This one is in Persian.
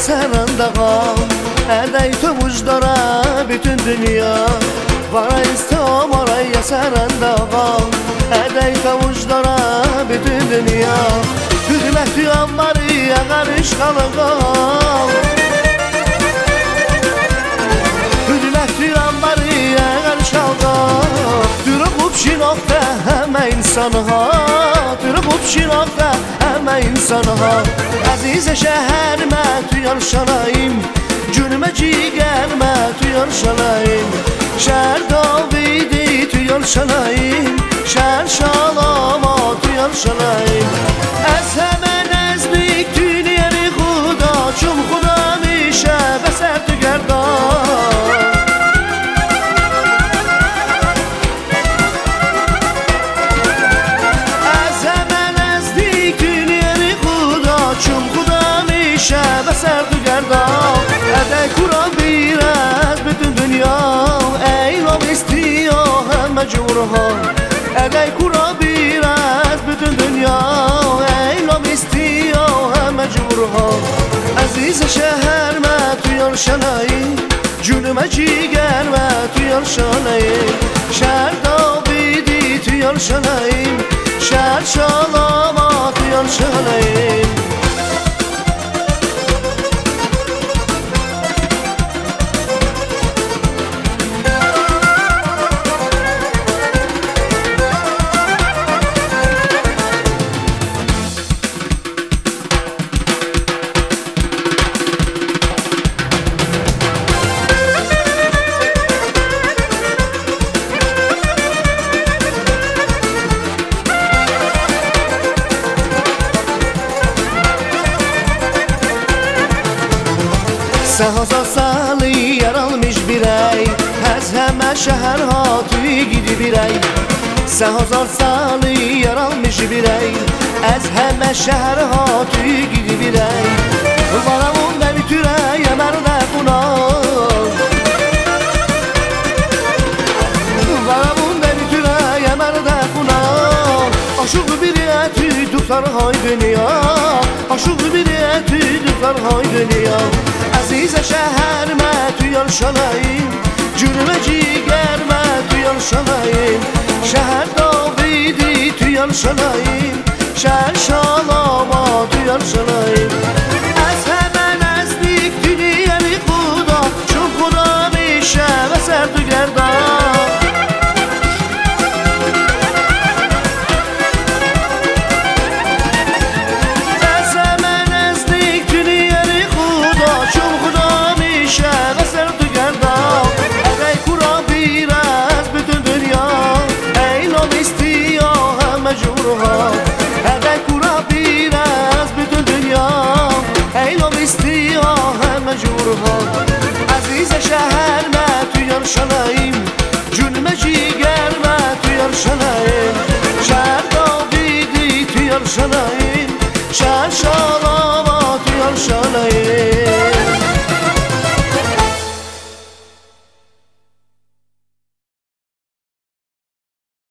سرندقا ادای تو وجداره bütün dünya Vara istem oraya سرندقا ادای تو وجداره bütün dünya Hürmeti anları karış kalıqa Hürmeti anları karış kalıqa Dürüqub şinaqda həmə insanha Dürüqub şinaqda həmə insanha Əzizə şəhərimə tuyar şalayım Günümə cigərmə tuyar şalayım Şəhər Davidi tuyar şalayım Şəhər şalama tuyar şalayım Ez həmə nəzlik tüniyəri xuda Çum xuda mişə bəsər tügərda بسر تو گردم ادای کورا بیرد bütün dünya ایلام استیا همه جورها ادای کورا بیرد bütün dünya ایلام استیا همه جورها عزیز شهر ما تویان شنایی جونم جیگر ما تویان شنایی شهر داویدی تویان شنایی شهر شالاما تویان شنایی Səhazar salı yaralmış birey Həz həmə şəhər hatı gidi birey Səhazar salı yaralmış birey Ez həmə şəhər hatı gidi birey Varamın da bitürey əmərdə qunan Varamın da bitürey əmərdə qunan Aşıq bir eti tutar hay dünya Aşıq bir eti tutar hay dünya عزیز شهر ما تویان شناییم جونم جیگر ما تویان شناییم شهر داویدی تویان شناییم شهر شالاما تویان شناییم از همه نزدیک دنیای خدا چون خدا میشه و سر تو گردان ادای کورا بیر از bütün dünya ایلام استیا همه جورها عزیز شهر ما تویان شنایی